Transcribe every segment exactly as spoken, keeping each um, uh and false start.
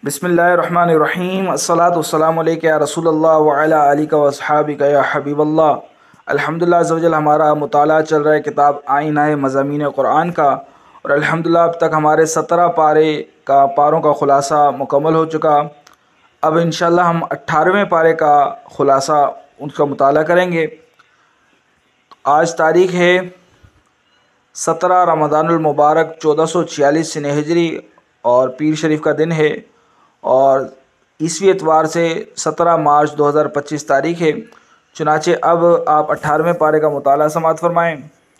بسم اللہ الرحمن الرحیم الصلاۃ والسلام علیک یا رسول اللہ وعلی آلک و اصحابک یا حبیب اللہ۔ الحمدللہ عز و جل ہمارا مطالعہ چل رہا ہے کتاب آئینہ مضامین قرآن کا، اور الحمدللہ اب تک ہمارے سترہ پارے کا پاروں کا خلاصہ مکمل ہو چکا۔ اب انشاءاللہ ہم اٹھارہویں پارے کا خلاصہ ان کا مطالعہ کریں گے۔ آج تاریخ ہے سترہ رمضان المبارک چودہ سو چھیالیس سن ہجری اور پیر شریف کا دن ہے، اور عیسوی اتوار سے سترہ مارچ دو ہزار پچیس تاریخ ہے۔ چنانچہ اب آپ اٹھارہویں پارے کا مطالعہ سماعت فرمائیں۔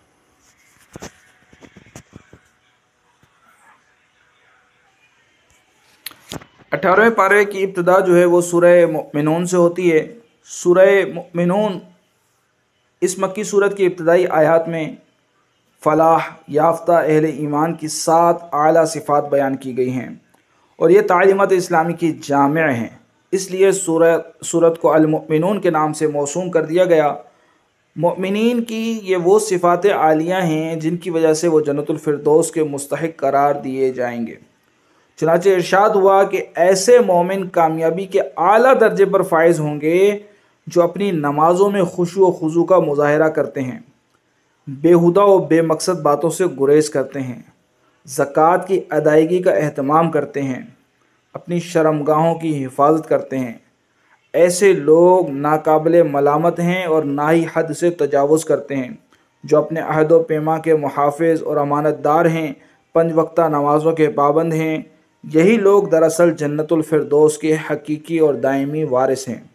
اٹھارہویں پارے کی ابتدا جو ہے وہ سورہ مؤمنون سے ہوتی ہے۔ سورہ مؤمنون اس مکی صورت کی ابتدائی آیات میں فلاح یافتہ اہل ایمان کی سات اعلیٰ صفات بیان کی گئی ہیں، اور یہ تعلیمات اسلامی کی جامع ہیں، اس لیے سورہ سورت کو المؤمنون کے نام سے موسوم کر دیا گیا۔ مؤمنین کی یہ وہ صفات عالیہ ہیں جن کی وجہ سے وہ جنت الفردوس کے مستحق قرار دیے جائیں گے۔ چنانچہ ارشاد ہوا کہ ایسے مومن کامیابی کے اعلیٰ درجے پر فائز ہوں گے جو اپنی نمازوں میں خشوع و خضوع کا مظاہرہ کرتے ہیں، بیہودہ و بے مقصد باتوں سے گریز کرتے ہیں، زکوٰۃ کی ادائیگی کا اہتمام کرتے ہیں، اپنی شرمگاہوں کی حفاظت کرتے ہیں۔ ایسے لوگ ناقابل ملامت ہیں اور نہ ہی حد سے تجاوز کرتے ہیں، جو اپنے عہد و پیما کے محافظ اور امانت دار ہیں، پنج وقتہ نمازوں کے پابند ہیں۔ یہی لوگ دراصل جنت الفردوس کے حقیقی اور دائمی وارث ہیں۔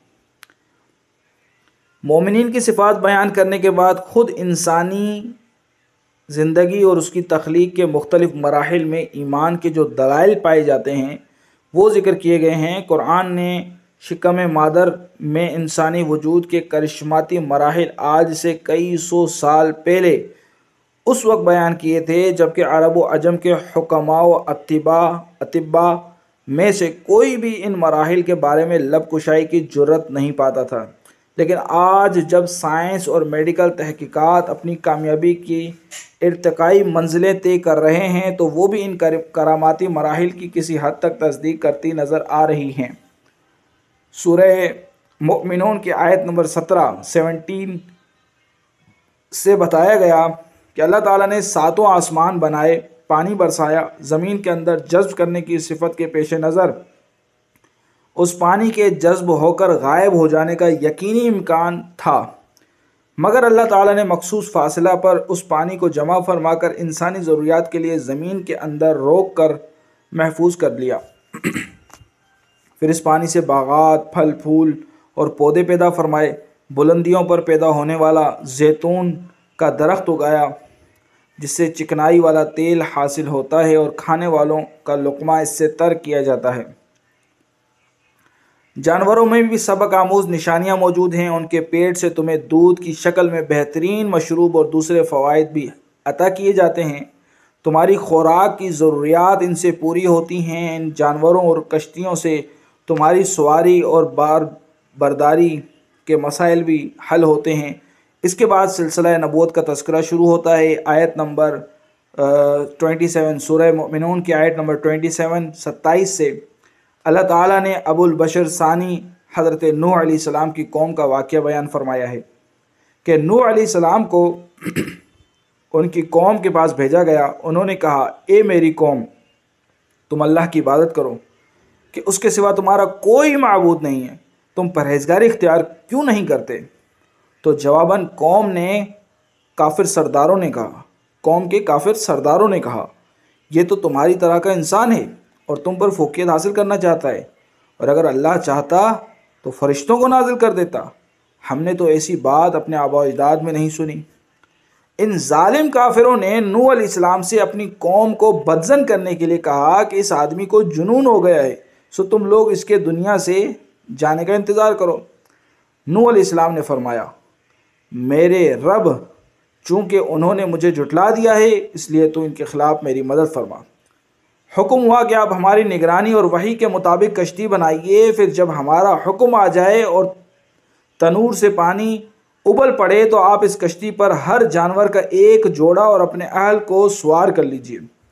مومنین کی صفات بیان کرنے کے بعد خود انسانی زندگی اور اس کی تخلیق کے مختلف مراحل میں ایمان کے جو دلائل پائے جاتے ہیں وہ ذکر کیے گئے ہیں۔ قرآن نے شکم مادر میں انسانی وجود کے کرشماتی مراحل آج سے کئی سو سال پہلے اس وقت بیان کیے تھے جبکہ عرب و عجم کے حکماء و اطباء اطباء میں سے کوئی بھی ان مراحل کے بارے میں لب کشائی کی جرت نہیں پاتا تھا، لیکن آج جب سائنس اور میڈیکل تحقیقات اپنی کامیابی کی ارتقائی منزلیں طے کر رہے ہیں تو وہ بھی ان کراماتی مراحل کی کسی حد تک تصدیق کرتی نظر آ رہی ہیں۔ سورہ مؤمنون کی آیت نمبر سترہ سیونٹین سے بتایا گیا کہ اللہ تعالیٰ نے ساتوں آسمان بنائے، پانی برسایا، زمین کے اندر جذب کرنے کی صفت کے پیش نظر اس پانی کے جذب ہو کر غائب ہو جانے کا یقینی امکان تھا، مگر اللہ تعالیٰ نے مخصوص فاصلہ پر اس پانی کو جمع فرما کر انسانی ضروریات کے لیے زمین کے اندر روک کر محفوظ کر لیا۔ پھر اس پانی سے باغات، پھل پھول اور پودے پیدا فرمائے، بلندیوں پر پیدا ہونے والا زیتون کا درخت اگایا جس سے چکنائی والا تیل حاصل ہوتا ہے اور کھانے والوں کا لقمہ اس سے تر کیا جاتا ہے۔ جانوروں میں بھی سبق آموز نشانیاں موجود ہیں، ان کے پیٹ سے تمہیں دودھ کی شکل میں بہترین مشروب اور دوسرے فوائد بھی عطا کیے جاتے ہیں، تمہاری خوراک کی ضروریات ان سے پوری ہوتی ہیں، ان جانوروں اور کشتیوں سے تمہاری سواری اور بار برداری کے مسائل بھی حل ہوتے ہیں۔ اس کے بعد سلسلہ نبوت کا تذکرہ شروع ہوتا ہے۔ آیت نمبر سیونتیس سورہ مؤمنون کی آیت نمبر سیونتیس ستائیس سے اللہ تعالیٰ نے ابو البشر ثانی حضرت نوح علیہ السلام کی قوم کا واقعہ بیان فرمایا ہے کہ نوح علیہ السلام کو ان کی قوم کے پاس بھیجا گیا۔ انہوں نے کہا، اے میری قوم، تم اللہ کی عبادت کرو کہ اس کے سوا تمہارا کوئی معبود نہیں ہے، تم پرہیزگاری اختیار کیوں نہیں کرتے؟ تو جواباً قوم نے کافر سرداروں نے کہا قوم کے کافر سرداروں نے کہا یہ تو تمہاری طرح کا انسان ہے اور تم پر فوقیت حاصل کرنا چاہتا ہے، اور اگر اللہ چاہتا تو فرشتوں کو نازل کر دیتا، ہم نے تو ایسی بات اپنے آباء و اجداد میں نہیں سنی۔ ان ظالم کافروں نے نوح علیہ السلام سے اپنی قوم کو بدظن کرنے کے لیے کہا کہ اس آدمی کو جنون ہو گیا ہے، سو تم لوگ اس کے دنیا سے جانے کا انتظار کرو۔ نوح علیہ السلام نے فرمایا، میرے رب، چونکہ انہوں نے مجھے جھٹلا دیا ہے اس لیے تو ان کے خلاف میری مدد فرما۔ حکم ہوا کہ آپ ہماری نگرانی اور وحی کے مطابق کشتی بنائیے، پھر جب ہمارا حکم آ جائے اور تنور سے پانی ابل پڑے تو آپ اس کشتی پر ہر جانور کا ایک جوڑا اور اپنے اہل کو سوار کر لیجئے۔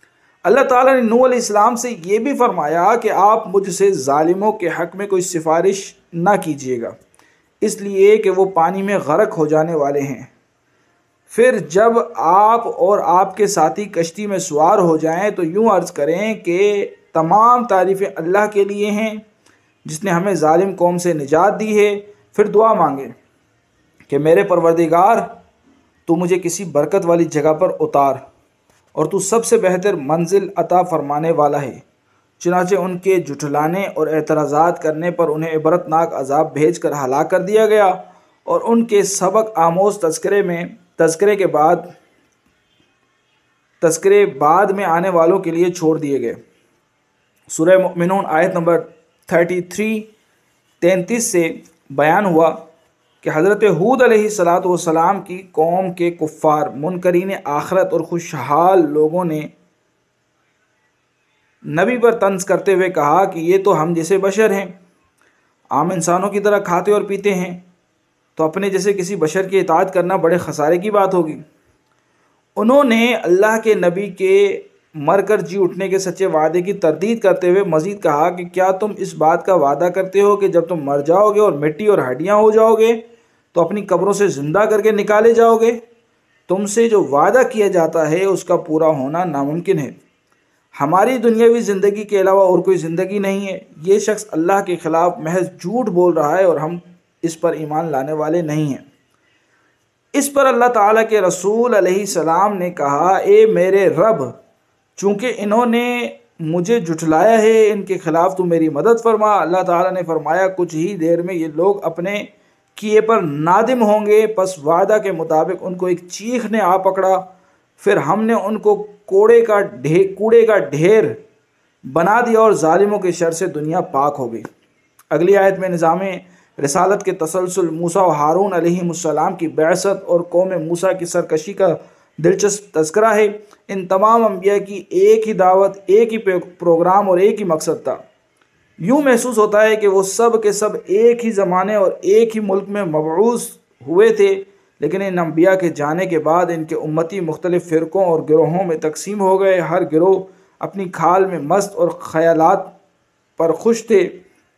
اللہ تعالیٰ نے نوح علیہ السلام سے یہ بھی فرمایا کہ آپ مجھ سے ظالموں کے حق میں کوئی سفارش نہ کیجیے گا، اس لیے کہ وہ پانی میں غرق ہو جانے والے ہیں۔ پھر جب آپ اور آپ کے ساتھی کشتی میں سوار ہو جائیں تو یوں عرض کریں کہ تمام تعریفیں اللہ کے لیے ہیں جس نے ہمیں ظالم قوم سے نجات دی ہے۔ پھر دعا مانگیں کہ میرے پروردگار تو مجھے کسی برکت والی جگہ پر اتار اور تو سب سے بہتر منزل عطا فرمانے والا ہے۔ چنانچہ ان کے جھٹلانے اور اعتراضات کرنے پر انہیں عبرتناک عذاب بھیج کر ہلاک کر دیا گیا، اور ان کے سبق آموز تذکرے میں تذکرے کے بعد تذکرے بعد میں آنے والوں کے لیے چھوڑ دیے گئے۔ سورہ مؤمنون آیت نمبر تینتیس تینتیس سے بیان ہوا کہ حضرت ہود علیہ الصلاۃ والسلام کی قوم کے کفار منکرین آخرت اور خوشحال لوگوں نے نبی پر طنز کرتے ہوئے کہا کہ یہ تو ہم جیسے بشر ہیں، عام انسانوں کی طرح کھاتے اور پیتے ہیں، تو اپنے جیسے کسی بشر کی اطاعت کرنا بڑے خسارے کی بات ہوگی۔ انہوں نے اللہ کے نبی کے مر کر جی اٹھنے کے سچے وعدے کی تردید کرتے ہوئے مزید کہا کہ کیا تم اس بات کا وعدہ کرتے ہو کہ جب تم مر جاؤ گے اور مٹی اور ہڈیاں ہو جاؤ گے تو اپنی قبروں سے زندہ کر کے نکالے جاؤ گے؟ تم سے جو وعدہ کیا جاتا ہے اس کا پورا ہونا ناممکن ہے۔ ہماری دنیاوی زندگی کے علاوہ اور کوئی زندگی نہیں ہے۔ یہ شخص اللہ کے خلاف محض جھوٹ بول رہا ہے اور ہم اس پر ایمان لانے والے نہیں ہیں۔ اس پر اللہ تعالیٰ کے رسول علیہ السلام نے کہا، اے میرے رب، چونکہ انہوں نے مجھے جھٹلایا ہے، ان کے خلاف تو میری مدد فرما۔ اللہ تعالیٰ نے فرمایا، کچھ ہی دیر میں یہ لوگ اپنے کیے پر نادم ہوں گے۔ پس وعدہ کے مطابق ان کو ایک چیخ نے آ پکڑا، پھر ہم نے ان کو کوڑے کا ڈھیر کوڑے کا ڈھیر بنا دیا اور ظالموں کے شر سے دنیا پاک ہو گئی۔ اگلی آیت میں نظام رسالت کے تسلسل، موسیٰ و ہارون علیہ السلام کی بعثت اور قوم موسیٰ کی سرکشی کا دلچسپ تذکرہ ہے۔ ان تمام انبیاء کی ایک ہی دعوت، ایک ہی پروگرام اور ایک ہی مقصد تھا۔ یوں محسوس ہوتا ہے کہ وہ سب کے سب ایک ہی زمانے اور ایک ہی ملک میں مبعوث ہوئے تھے، لیکن ان انبیاء کے جانے کے بعد ان کے امتی مختلف فرقوں اور گروہوں میں تقسیم ہو گئے۔ ہر گروہ اپنی کھال میں مست اور خیالات پر خوش تھے۔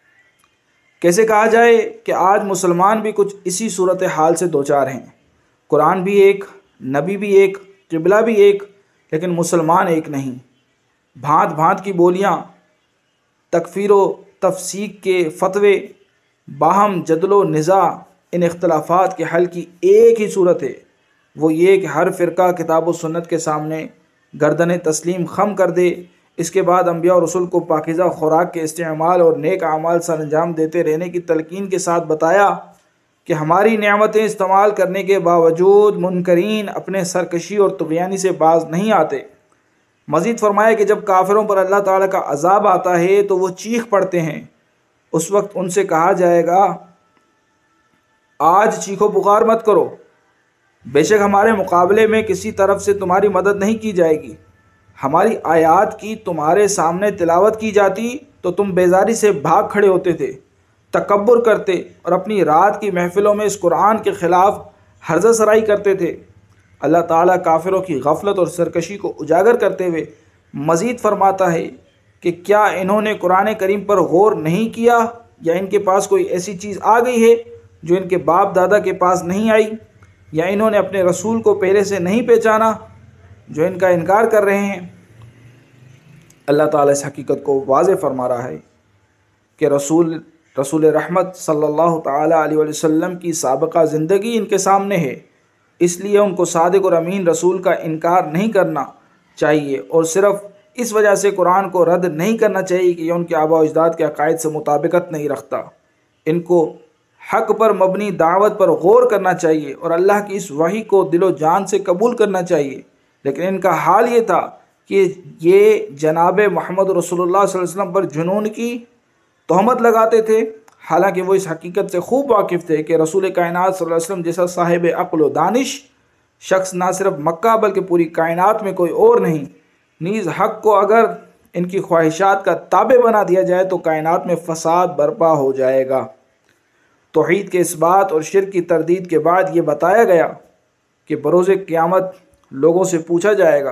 کیسے کہا جائے کہ آج مسلمان بھی کچھ اسی صورتحال سے دوچار ہیں۔ قرآن بھی ایک، نبی بھی ایک، قبلہ بھی ایک، لیکن مسلمان ایک نہیں۔ بھانت بھانت کی بولیاں، تکفیر و تفسیق کے فتوے، باہم جدل و نزاع، ان اختلافات کے حل کی ایک ہی صورت ہے، وہ یہ کہ ہر فرقہ کتاب و سنت کے سامنے گردن تسلیم خم کر دے۔ اس کے بعد انبیاء اور رسول کو پاکیزہ خوراک کے استعمال اور نیک اعمال سر انجام دیتے رہنے کی تلقین کے ساتھ بتایا کہ ہماری نعمتیں استعمال کرنے کے باوجود منکرین اپنے سرکشی اور طغیانی سے باز نہیں آتے۔ مزید فرمایا کہ جب کافروں پر اللہ تعالیٰ کا عذاب آتا ہے تو وہ چیخ پڑتے ہیں، اس وقت ان سے کہا جائے گا، آج چیخو پکار مت کرو، بے شک ہمارے مقابلے میں کسی طرف سے تمہاری مدد نہیں کی جائے گی۔ ہماری آیات کی تمہارے سامنے تلاوت کی جاتی تو تم بیزاری سے بھاگ کھڑے ہوتے تھے، تکبر کرتے اور اپنی رات کی محفلوں میں اس قرآن کے خلاف ہرزہ سرائی کرتے تھے۔ اللہ تعالیٰ کافروں کی غفلت اور سرکشی کو اجاگر کرتے ہوئے مزید فرماتا ہے کہ کیا انہوں نے قرآن کریم پر غور نہیں کیا، یا ان کے پاس کوئی ایسی چیز آ گئی ہے جو ان کے باپ دادا کے پاس نہیں آئی، یا انہوں نے اپنے رسول کو پہلے سے نہیں پہچانا جو ان کا انکار کر رہے ہیں۔ اللہ تعالیٰ اس حقیقت کو واضح فرما رہا ہے کہ رسول رسول رحمت صلی اللہ تعالیٰ علیہ وسلم کی سابقہ زندگی ان کے سامنے ہے، اس لیے ان کو صادق اور امین رسول کا انکار نہیں کرنا چاہیے، اور صرف اس وجہ سے قرآن کو رد نہیں کرنا چاہیے کہ یہ ان کے آباء و اجداد کے عقائد سے مطابقت نہیں رکھتا۔ ان کو حق پر مبنی دعوت پر غور کرنا چاہیے اور اللہ کی اس وحی کو دل و جان سے قبول کرنا چاہیے، لیکن ان کا حال یہ تھا کہ یہ جناب محمد رسول اللہ صلی اللہ علیہ وسلم پر جنون کی تہمت لگاتے تھے، حالانکہ وہ اس حقیقت سے خوب واقف تھے کہ رسول کائنات صلی اللہ علیہ وسلم جیسا صاحب عقل و دانش شخص نہ صرف مکہ بلکہ پوری کائنات میں کوئی اور نہیں۔ نیز حق کو اگر ان کی خواہشات کا تابع بنا دیا جائے تو کائنات میں فساد برپا ہو جائے گا۔ توحید کے اثبات اور شرک کی تردید کے بعد یہ بتایا گیا کہ بروز قیامت لوگوں سے پوچھا جائے گا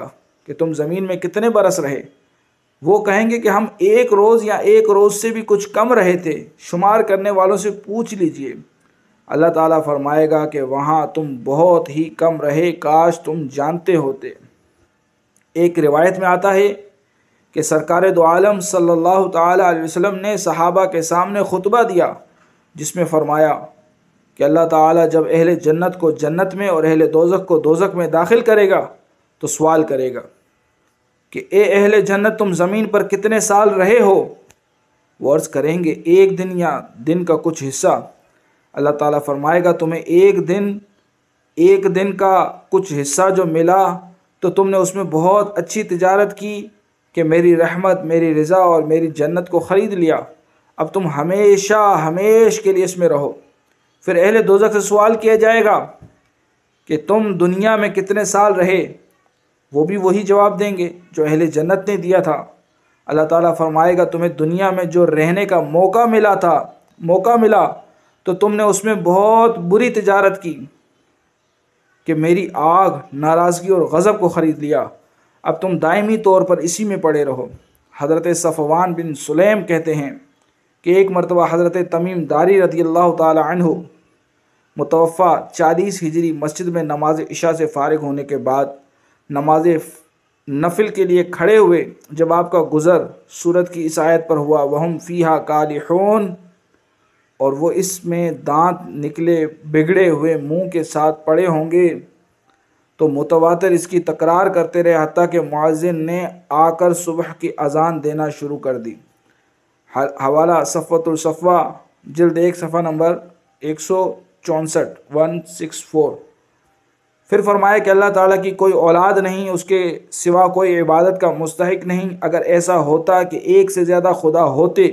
کہ تم زمین میں کتنے برس رہے؟ وہ کہیں گے کہ ہم ایک روز یا ایک روز سے بھی کچھ کم رہے تھے، شمار کرنے والوں سے پوچھ لیجئے۔ اللہ تعالیٰ فرمائے گا کہ وہاں تم بہت ہی کم رہے، کاش تم جانتے ہوتے۔ ایک روایت میں آتا ہے کہ سرکار دو عالم صلی اللہ تعالیٰ علیہ وسلم نے صحابہ کے سامنے خطبہ دیا، جس میں فرمایا کہ اللہ تعالیٰ جب اہل جنت کو جنت میں اور اہل دوزخ کو دوزخ میں داخل کرے گا تو سوال کرے گا کہ اے اہل جنت، تم زمین پر کتنے سال رہے ہو؟ وہ عرض کریں گے ایک دن یا دن کا کچھ حصہ۔ اللہ تعالیٰ فرمائے گا تمہیں ایک دن ایک دن کا کچھ حصہ جو ملا تو تم نے اس میں بہت اچھی تجارت کی کہ میری رحمت، میری رضا اور میری جنت کو خرید لیا، اب تم ہمیشہ ہمیش کے لیے اس میں رہو۔ پھر اہل دوزخ سے سوال کیا جائے گا کہ تم دنیا میں کتنے سال رہے؟ وہ بھی وہی جواب دیں گے جو اہل جنت نے دیا تھا۔ اللہ تعالیٰ فرمائے گا تمہیں دنیا میں جو رہنے کا موقع ملا تھا موقع ملا تو تم نے اس میں بہت بری تجارت کی کہ میری آگ، ناراضگی اور غضب کو خرید لیا، اب تم دائمی طور پر اسی میں پڑے رہو۔ حضرت صفوان بن سلیم کہتے ہیں کہ ایک مرتبہ حضرت تمیم داری رضی اللہ تعالی عنہ متوفہ چالیس ہجری مسجد میں نماز عشاء سے فارغ ہونے کے بعد نماز نفل کے لیے کھڑے ہوئے، جب آپ کا گزر سورت کی اس آیت پر ہوا وَهُمْ فِيهَا كَالِحُونَ، اور وہ اس میں دانت نکلے بگڑے ہوئے منہ کے ساتھ پڑے ہوں گے، تو متواتر اس کی تکرار کرتے رہے حتیٰ کہ مؤذن نے آ کر صبح کی اذان دینا شروع کر دی۔ حوالہ صفوۃ الصفوہ جلد ایک صفحہ نمبر ایک سو چونسٹھ ون سکس فور۔ پھر فرمایا کہ اللہ تعالیٰ کی کوئی اولاد نہیں، اس کے سوا کوئی عبادت کا مستحق نہیں۔ اگر ایسا ہوتا کہ ایک سے زیادہ خدا ہوتے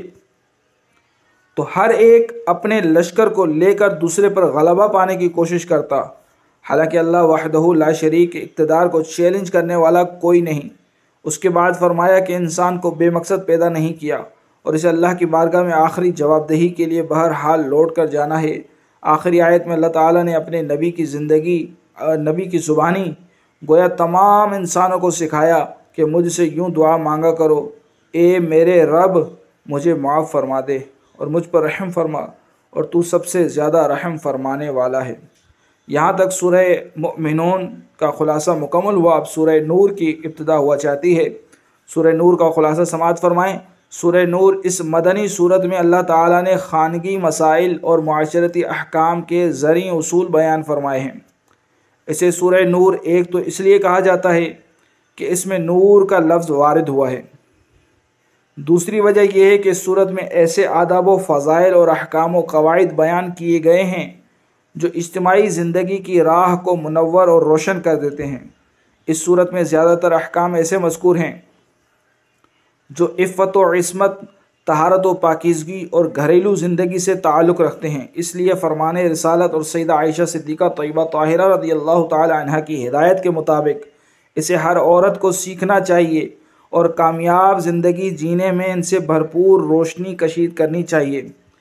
تو ہر ایک اپنے لشکر کو لے کر دوسرے پر غلبہ پانے کی کوشش کرتا، حالانکہ اللہ وحدہ لا شریک اقتدار کو چیلنج کرنے والا کوئی نہیں۔ اس کے بعد فرمایا کہ انسان کو بے مقصد پیدا نہیں کیا اور اسے اللہ کی بارگاہ میں آخری جواب دہی کے لیے بہرحال لوٹ کر جانا ہے۔ آخری آیت میں اللہ تعالیٰ نے اپنے نبی کی زندگی نبی کی زبانی گویا تمام انسانوں کو سکھایا کہ مجھ سے یوں دعا مانگا کرو، اے میرے رب مجھے معاف فرما دے اور مجھ پر رحم فرما، اور تو سب سے زیادہ رحم فرمانے والا ہے۔ یہاں تک سورہ مؤمنون کا خلاصہ مکمل ہوا۔ اب سورہ نور کی ابتدا ہوا چاہتی ہے۔ سورہ نور کا خلاصہ سماعت فرمائیں۔ سورہ نور اس مدنی صورت میں اللہ تعالیٰ نے خانگی مسائل اور معاشرتی احکام کے زرعی اصول بیان فرمائے ہیں۔ اسے سورہ نور ایک تو اس لیے کہا جاتا ہے کہ اس میں نور کا لفظ وارد ہوا ہے، دوسری وجہ یہ ہے کہ اس صورت میں ایسے آداب و فضائل اور احکام و قواعد بیان کیے گئے ہیں جو اجتماعی زندگی کی راہ کو منور اور روشن کر دیتے ہیں۔ اس صورت میں زیادہ تر احکام ایسے مذکور ہیں جو عفت و عصمت، طہارت و پاکیزگی اور گھریلو زندگی سے تعلق رکھتے ہیں۔ اس لیے فرمان رسالت اور سیدہ عائشہ صدیقہ طیبہ طاہرہ رضی اللہ تعالی عنہ کی ہدایت کے مطابق اسے ہر عورت کو سیکھنا چاہیے اور کامیاب زندگی جینے میں ان سے بھرپور روشنی کشید کرنی چاہیے۔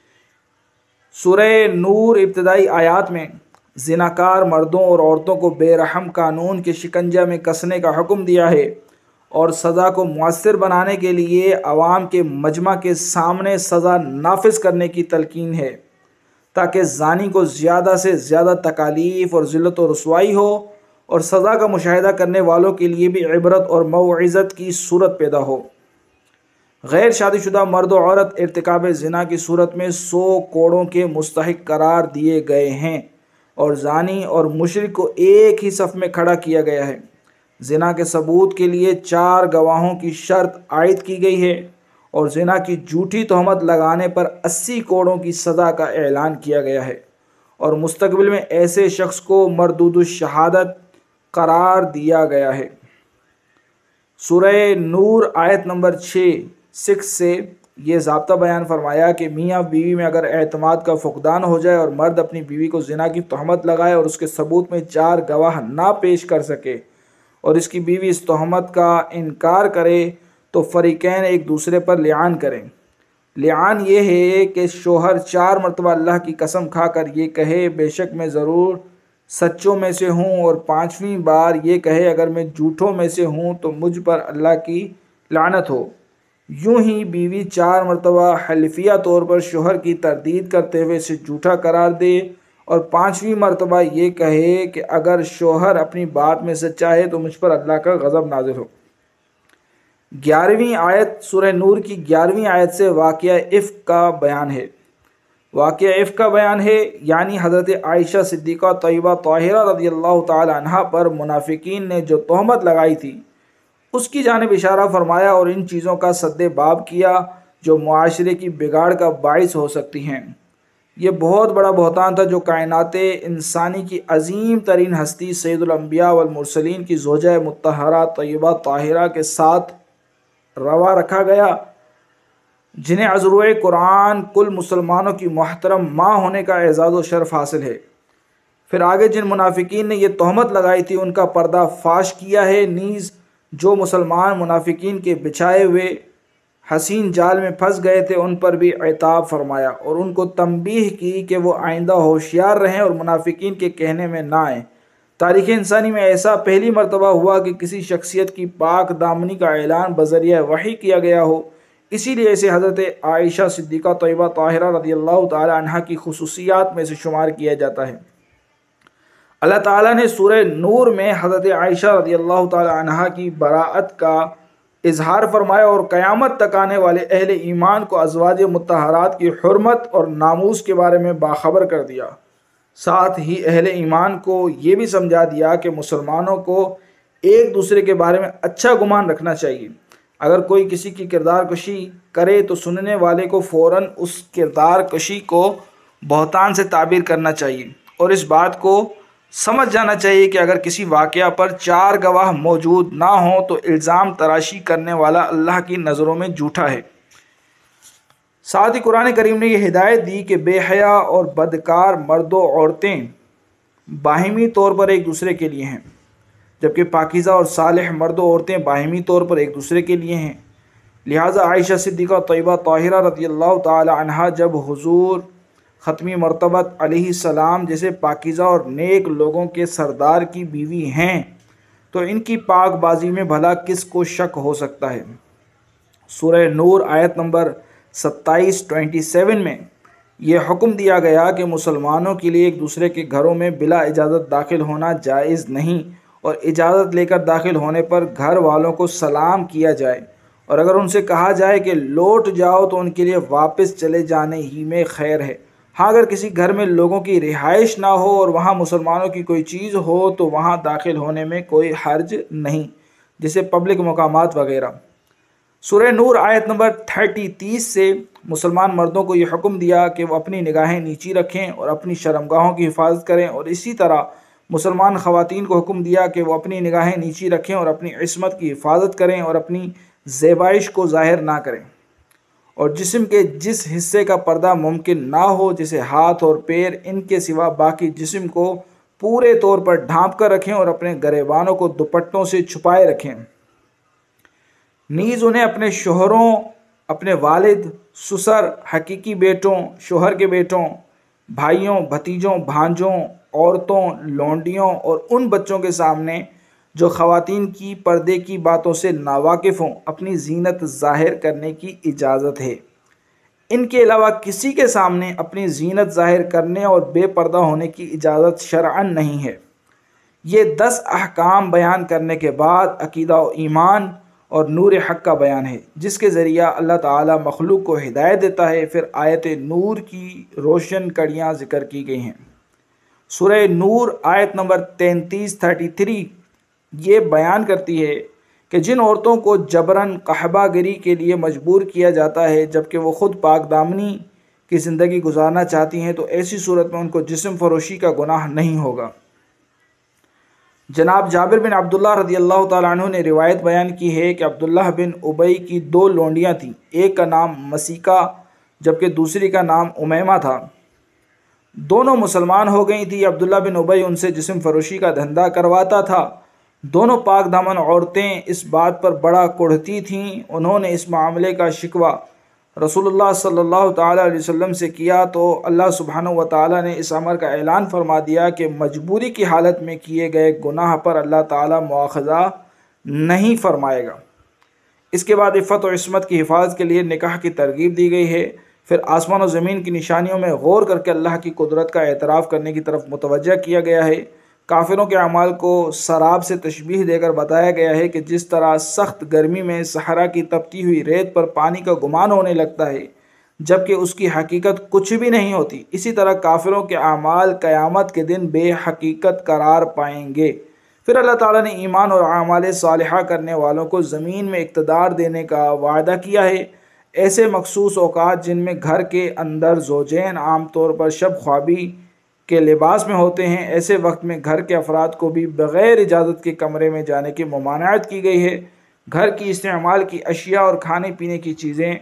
سورہ نور ابتدائی آیات میں زناکار مردوں اور عورتوں کو بے رحم قانون کے شکنجہ میں کسنے کا حکم دیا ہے اور سزا کو مؤثر بنانے کے لیے عوام کے مجمع کے سامنے سزا نافذ کرنے کی تلقین ہے، تاکہ زانی کو زیادہ سے زیادہ تکالیف اور ذلت و رسوائی ہو اور سزا کا مشاہدہ کرنے والوں کے لیے بھی عبرت اور موعظت کی صورت پیدا ہو۔ غیر شادی شدہ مرد و عورت ارتکاب زنا کی صورت میں سو کوڑوں کے مستحق قرار دیے گئے ہیں اور زانی اور مشرک کو ایک ہی صف میں کھڑا کیا گیا ہے۔ زنا کے ثبوت کے لیے چار گواہوں کی شرط عائد کی گئی ہے اور زنا کی جھوٹی تہمت لگانے پر اسی کوڑوں کی سزا کا اعلان کیا گیا ہے، اور مستقبل میں ایسے شخص کو مردود الشہادت قرار دیا گیا ہے۔ سورہ نور آیت نمبر چھ سکس سے یہ ضابطہ بیان فرمایا کہ میاں بیوی میں اگر اعتماد کا فقدان ہو جائے اور مرد اپنی بیوی کو زنا کی تہمت لگائے اور اس کے ثبوت میں چار گواہ نہ پیش کر سکے اور اس کی بیوی اس تہمت کا انکار کرے تو فریقین ایک دوسرے پر لعان کریں۔ لعان یہ ہے کہ شوہر چار مرتبہ اللہ کی قسم کھا کر یہ کہے بے شک میں ضرور سچوں میں سے ہوں، اور پانچویں بار یہ کہے اگر میں جھوٹوں میں سے ہوں تو مجھ پر اللہ کی لعنت ہو۔ یوں ہی بیوی چار مرتبہ حلفیہ طور پر شوہر کی تردید کرتے ہوئے اسے جھوٹا قرار دے، اور پانچویں مرتبہ یہ کہے کہ اگر شوہر اپنی بات میں سچا ہے تو مجھ پر اللہ کا غضب نازل ہو۔ گیارہویں آیت سورہ نور کی گیارہویں آیت سے واقعہ افک کا بیان ہے۔ واقعہ افک کا بیان ہے یعنی حضرت عائشہ صدیقہ طیبہ طاہرہ رضی اللہ تعالی عنہا پر منافقین نے جو تہمت لگائی تھی اس کی جانب اشارہ فرمایا اور ان چیزوں کا سد باب کیا جو معاشرے کی بگاڑ کا باعث ہو سکتی ہیں۔ یہ بہت بڑا بہتان تھا جو کائنات انسانی کی عظیم ترین ہستی سید الانبیاء والمرسلین کی زوجہ مطہرہ طیبہ طاہرہ کے ساتھ روا رکھا گیا، جنہیں عذروِ قرآن کل مسلمانوں کی محترم ماں ہونے کا اعزاز و شرف حاصل ہے۔ پھر آگے جن منافقین نے یہ تہمت لگائی تھی ان کا پردہ فاش کیا ہے، نیز جو مسلمان منافقین کے بچھائے ہوئے حسین جال میں پھنس گئے تھے ان پر بھی عتاب فرمایا اور ان کو تنبیہ کی کہ وہ آئندہ ہوشیار رہیں اور منافقین کے کہنے میں نہ آئیں۔ تاریخ انسانی میں ایسا پہلی مرتبہ ہوا کہ کسی شخصیت کی پاک دامنی کا اعلان بذریعہ وحی کیا گیا ہو، اسی لیے اسے حضرت عائشہ صدیقہ طیبہ طاہرہ رضی اللہ تعالی عنہا کی خصوصیات میں سے شمار کیا جاتا ہے۔ اللہ تعالیٰ نے سورہ نور میں حضرت عائشہ رضی اللہ تعالی عنہا کی براءت کا اظہار فرمایا اور قیامت تک آنے والے اہل ایمان کو ازواج مطہرات کی حرمت اور ناموس کے بارے میں باخبر کر دیا۔ ساتھ ہی اہل ایمان کو یہ بھی سمجھا دیا کہ مسلمانوں کو ایک دوسرے کے بارے میں اچھا گمان رکھنا چاہیے۔ اگر کوئی کسی کی کردار کشی کرے تو سننے والے کو فوراً اس کردار کشی کو بہتان سے تعبیر کرنا چاہیے اور اس بات کو سمجھ جانا چاہیے کہ اگر کسی واقعہ پر چار گواہ موجود نہ ہوں تو الزام تراشی کرنے والا اللہ کی نظروں میں جھوٹا ہے۔ ساتھ ہی قرآن کریم نے یہ ہدایت دی کہ بے حیا اور بدکار مرد و عورتیں باہمی طور پر ایک دوسرے کے لیے ہیں، جبکہ پاکیزہ اور صالح مرد و عورتیں باہمی طور پر ایک دوسرے کے لیے ہیں۔ لہٰذا عائشہ صدیقہ طیبہ طاہرہ رضی اللہ تعالی عنہا جب حضور ختمی مرتبت علیہ السلام جیسے پاکیزہ اور نیک لوگوں کے سردار کی بیوی ہیں تو ان کی پاک بازی میں بھلا کس کو شک ہو سکتا ہے۔ سورہ نور آیت نمبر ستائیس ٹوینٹی سیون میں یہ حکم دیا گیا کہ مسلمانوں کے لیے ایک دوسرے کے گھروں میں بلا اجازت داخل ہونا جائز نہیں، اور اجازت لے کر داخل ہونے پر گھر والوں کو سلام کیا جائے، اور اگر ان سے کہا جائے کہ لوٹ جاؤ تو ان کے لیے واپس چلے جانے ہی میں خیر ہے۔ ہاں اگر کسی گھر میں لوگوں کی رہائش نہ ہو اور وہاں مسلمانوں کی کوئی چیز ہو تو وہاں داخل ہونے میں کوئی حرج نہیں، جیسے پبلک مقامات وغیرہ۔ سورہ نور آیت نمبر تھرٹی تیس سے مسلمان مردوں کو یہ حکم دیا کہ وہ اپنی نگاہیں نیچی رکھیں اور اپنی شرمگاہوں کی حفاظت کریں، اور اسی طرح مسلمان خواتین کو حکم دیا کہ وہ اپنی نگاہیں نیچی رکھیں اور اپنی عصمت کی حفاظت کریں اور اپنی زیبائش کو ظاہر نہ کریں، اور جسم کے جس حصے کا پردہ ممکن نہ ہو جیسے ہاتھ اور پیر، ان کے سوا باقی جسم کو پورے طور پر ڈھانپ کر رکھیں اور اپنے گریبانوں کو دوپٹوں سے چھپائے رکھیں۔ نیز انہیں اپنے شوہروں، اپنے والد، سسر، حقیقی بیٹوں، شوہر کے بیٹوں، بھائیوں، بھتیجوں، بھانجوں، عورتوں، لونڈیوں اور ان بچوں کے سامنے جو خواتین کی پردے کی باتوں سے ناواقف ہوں اپنی زینت ظاہر کرنے کی اجازت ہے۔ ان کے علاوہ کسی کے سامنے اپنی زینت ظاہر کرنے اور بے پردہ ہونے کی اجازت شرعاً نہیں ہے۔ یہ دس احکام بیان کرنے کے بعد عقیدہ و ایمان اور نور حق کا بیان ہے جس کے ذریعہ اللہ تعالیٰ مخلوق کو ہدایت دیتا ہے۔ پھر آیت نور کی روشن کڑیاں ذکر کی گئی ہیں۔ سورہ نور آیت نمبر تینتیس تھرٹی تھری یہ بیان کرتی ہے کہ جن عورتوں کو جبراً قحبہ گری کے لیے مجبور کیا جاتا ہے جبکہ وہ خود پاک دامنی کی زندگی گزارنا چاہتی ہیں تو ایسی صورت میں ان کو جسم فروشی کا گناہ نہیں ہوگا۔ جناب جابر بن عبداللہ رضی اللہ تعالیٰ عنہ نے روایت بیان کی ہے کہ عبداللہ بن ابی کی دو لونڈیاں تھیں، ایک کا نام مسیکہ جبکہ دوسری کا نام امیمہ تھا۔ دونوں مسلمان ہو گئی تھیں۔ عبداللہ بن ابی ان سے جسم فروشی کا دھندا کرواتا تھا۔ دونوں پاک دامن عورتیں اس بات پر بڑا کڑھتی تھیں۔ انہوں نے اس معاملے کا شکوہ رسول اللہ صلی اللہ تعالیٰ علیہ وسلم سے کیا تو اللہ سبحانہ و تعالیٰ نے اس امر کا اعلان فرما دیا کہ مجبوری کی حالت میں کیے گئے گناہ پر اللہ تعالیٰ مواخذہ نہیں فرمائے گا۔ اس کے بعد عفت و عصمت کی حفاظت کے لیے نکاح کی ترغیب دی گئی ہے۔ پھر آسمان و زمین کی نشانیوں میں غور کر کے اللہ کی قدرت کا اعتراف کرنے کی طرف متوجہ کیا گیا ہے۔ کافروں کے اعمال کو سراب سے تشبیہ دے کر بتایا گیا ہے کہ جس طرح سخت گرمی میں صحرا کی تپتی ہوئی ریت پر پانی کا گمان ہونے لگتا ہے جبکہ اس کی حقیقت کچھ بھی نہیں ہوتی، اسی طرح کافروں کے اعمال قیامت کے دن بے حقیقت قرار پائیں گے۔ پھر اللہ تعالیٰ نے ایمان اور اعمال صالحہ کرنے والوں کو زمین میں اقتدار دینے کا وعدہ کیا ہے۔ ایسے مخصوص اوقات جن میں گھر کے اندر زوجین عام طور پر شب خوابی کے لباس میں ہوتے ہیں، ایسے وقت میں گھر کے افراد کو بھی بغیر اجازت کے کمرے میں جانے کی ممانعت کی گئی ہے۔ گھر کی استعمال کی اشیاء اور کھانے پینے کی چیزیں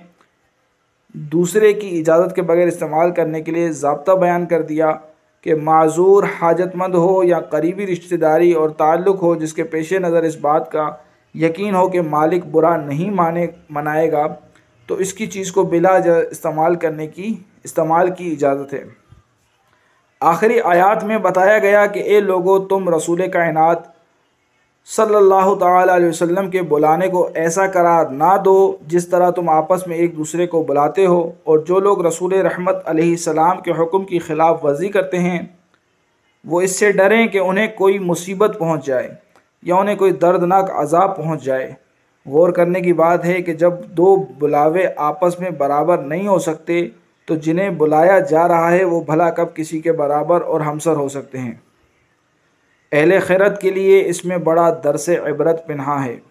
دوسرے کی اجازت کے بغیر استعمال کرنے کے لیے ضابطہ بیان کر دیا کہ معذور حاجت مند ہو یا قریبی رشتہ داری اور تعلق ہو جس کے پیش نظر اس بات کا یقین ہو کہ مالک برا نہیں مانے منائے گا تو اس کی چیز کو بلا استعمال کرنے کی استعمال کی اجازت ہے۔ آخری آیات میں بتایا گیا کہ اے لوگو، تم رسول کائنات صلی اللہ تعالیٰ علیہ وسلم کے بلانے کو ایسا قرار نہ دو جس طرح تم آپس میں ایک دوسرے کو بلاتے ہو، اور جو لوگ رسول رحمت علیہ السلام کے حکم کی خلاف ورزی کرتے ہیں وہ اس سے ڈریں کہ انہیں کوئی مصیبت پہنچ جائے یا انہیں کوئی دردناک عذاب پہنچ جائے۔ غور کرنے کی بات ہے کہ جب دو بلاوے آپس میں برابر نہیں ہو سکتے تو جنہیں بلایا جا رہا ہے وہ بھلا کب کسی کے برابر اور ہمسر ہو سکتے ہیں۔ اہل خیرت کے لیے اس میں بڑا درس عبرت پنہاں ہے۔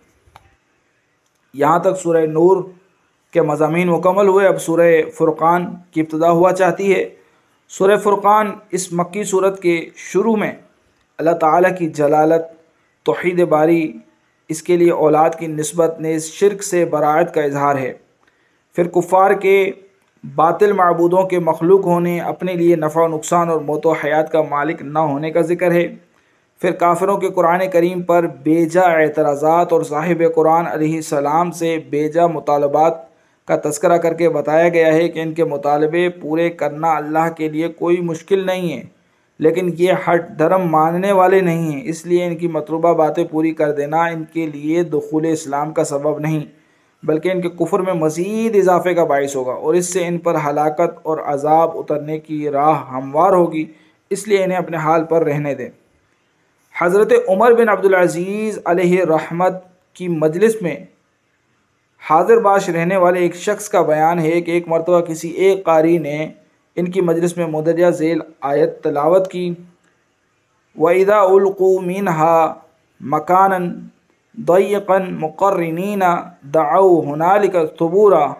یہاں تک سورہ نور کے مضامین مکمل ہوئے۔ اب سورہ فرقان کی ابتدا ہوا چاہتی ہے۔ سورہ فرقان اس مکی صورت کے شروع میں اللہ تعالیٰ کی جلالت، توحید باری، اس کے لیے اولاد کی نسبت، نیز شرک سے براعت کا اظہار ہے۔ پھر کفار کے باطل معبودوں کے مخلوق ہونے، اپنے لیے نفع و نقصان اور موت و حیات کا مالک نہ ہونے کا ذکر ہے۔ پھر کافروں کے قرآن کریم پر بیجا اعتراضات اور صاحب قرآن علیہ السلام سے بیجا مطالبات کا تذکرہ کر کے بتایا گیا ہے کہ ان کے مطالبے پورے کرنا اللہ کے لیے کوئی مشکل نہیں ہے، لیکن یہ ہٹ دھرم ماننے والے نہیں ہیں، اس لیے ان کی مطلوبہ باتیں پوری کر دینا ان کے لیے دخول اسلام کا سبب نہیں بلکہ ان کے کفر میں مزید اضافے کا باعث ہوگا، اور اس سے ان پر ہلاکت اور عذاب اترنے کی راہ ہموار ہوگی، اس لیے انہیں اپنے حال پر رہنے دیں۔ حضرت عمر بن عبدالعزیز علیہ رحمت کی مجلس میں حاضر باش رہنے والے ایک شخص کا بیان ہے کہ ایک مرتبہ کسی ایک قاری نے ان کی مجلس میں مندرجہ ذیل آیت تلاوت کی، وَإِذَا أُلْقُوا مِنْهَا مَكَانًا ضَيِّقًا مُقَرِّنِينَ دَعَوْا هُنَالِكَ ثُبُورًا،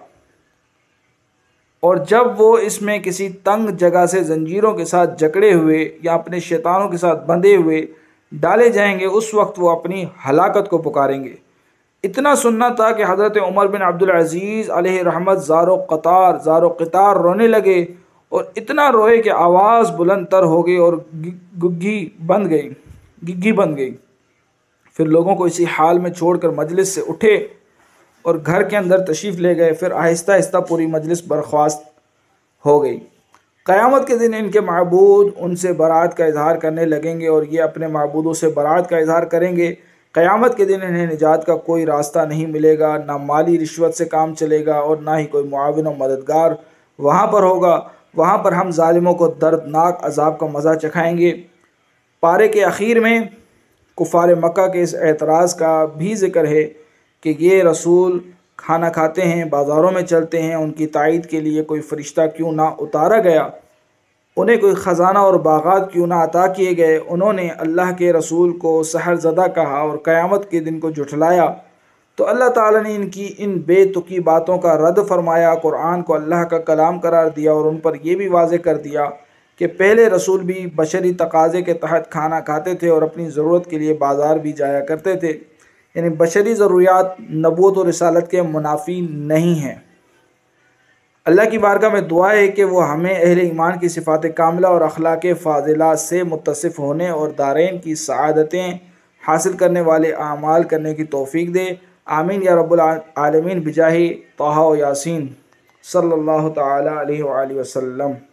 اور جب وہ اس میں کسی تنگ جگہ سے زنجیروں کے ساتھ جکڑے ہوئے یا اپنے شیطانوں کے ساتھ بندھے ہوئے ڈالے جائیں گے، اس وقت وہ اپنی ہلاکت کو پکاریں گے۔ اتنا سننا تھا کہ حضرت عمر بن عبدالعزیز علیہ رحمت زار و قطار زار و قطار رونے لگے، اور اتنا روئے کہ آواز بلند تر ہو گئی اور گگھی بن گئی گگھی بن گئی۔ پھر لوگوں کو اسی حال میں چھوڑ کر مجلس سے اٹھے اور گھر کے اندر تشریف لے گئے۔ پھر آہستہ آہستہ پوری مجلس برخاست ہو گئی۔ قیامت کے دن ان کے معبود ان سے برات کا اظہار کرنے لگیں گے اور یہ اپنے معبودوں سے برات کا اظہار کریں گے۔ قیامت کے دن انہیں نجات کا کوئی راستہ نہیں ملے گا، نہ مالی رشوت سے کام چلے گا اور نہ ہی کوئی معاون و مددگار وہاں پر ہوگا۔ وہاں پر ہم ظالموں کو دردناک عذاب کا مزہ چکھائیں گے۔ پارے کے اخیر میں کفار مکہ کے اس اعتراض کا بھی ذکر ہے کہ یہ رسول کھانا کھاتے ہیں، بازاروں میں چلتے ہیں، ان کی تائید کے لیے کوئی فرشتہ کیوں نہ اتارا گیا، انہیں کوئی خزانہ اور باغات کیوں نہ عطا کیے گئے۔ انہوں نے اللہ کے رسول کو سحر زدہ کہا اور قیامت کے دن کو جھٹلایا، تو اللہ تعالیٰ نے ان کی ان بے تکی باتوں کا رد فرمایا، قرآن کو اللہ کا کلام قرار دیا اور ان پر یہ بھی واضح کر دیا کہ پہلے رسول بھی بشری تقاضے کے تحت کھانا کھاتے تھے اور اپنی ضرورت کے لیے بازار بھی جایا کرتے تھے، یعنی بشری ضروریات نبوت و رسالت کے منافی نہیں ہیں۔ اللہ کی بارگاہ میں دعا ہے کہ وہ ہمیں اہل ایمان کی صفات کاملہ اور اخلاق فاضلہ سے متصف ہونے اور دارین کی سعادتیں حاصل کرنے والے اعمال کرنے کی توفیق دے۔ آمین یا رب العالمین بجاہ طہ و یاسین۔ صلی اللہ تعالی علیہ وآلہ وسلم۔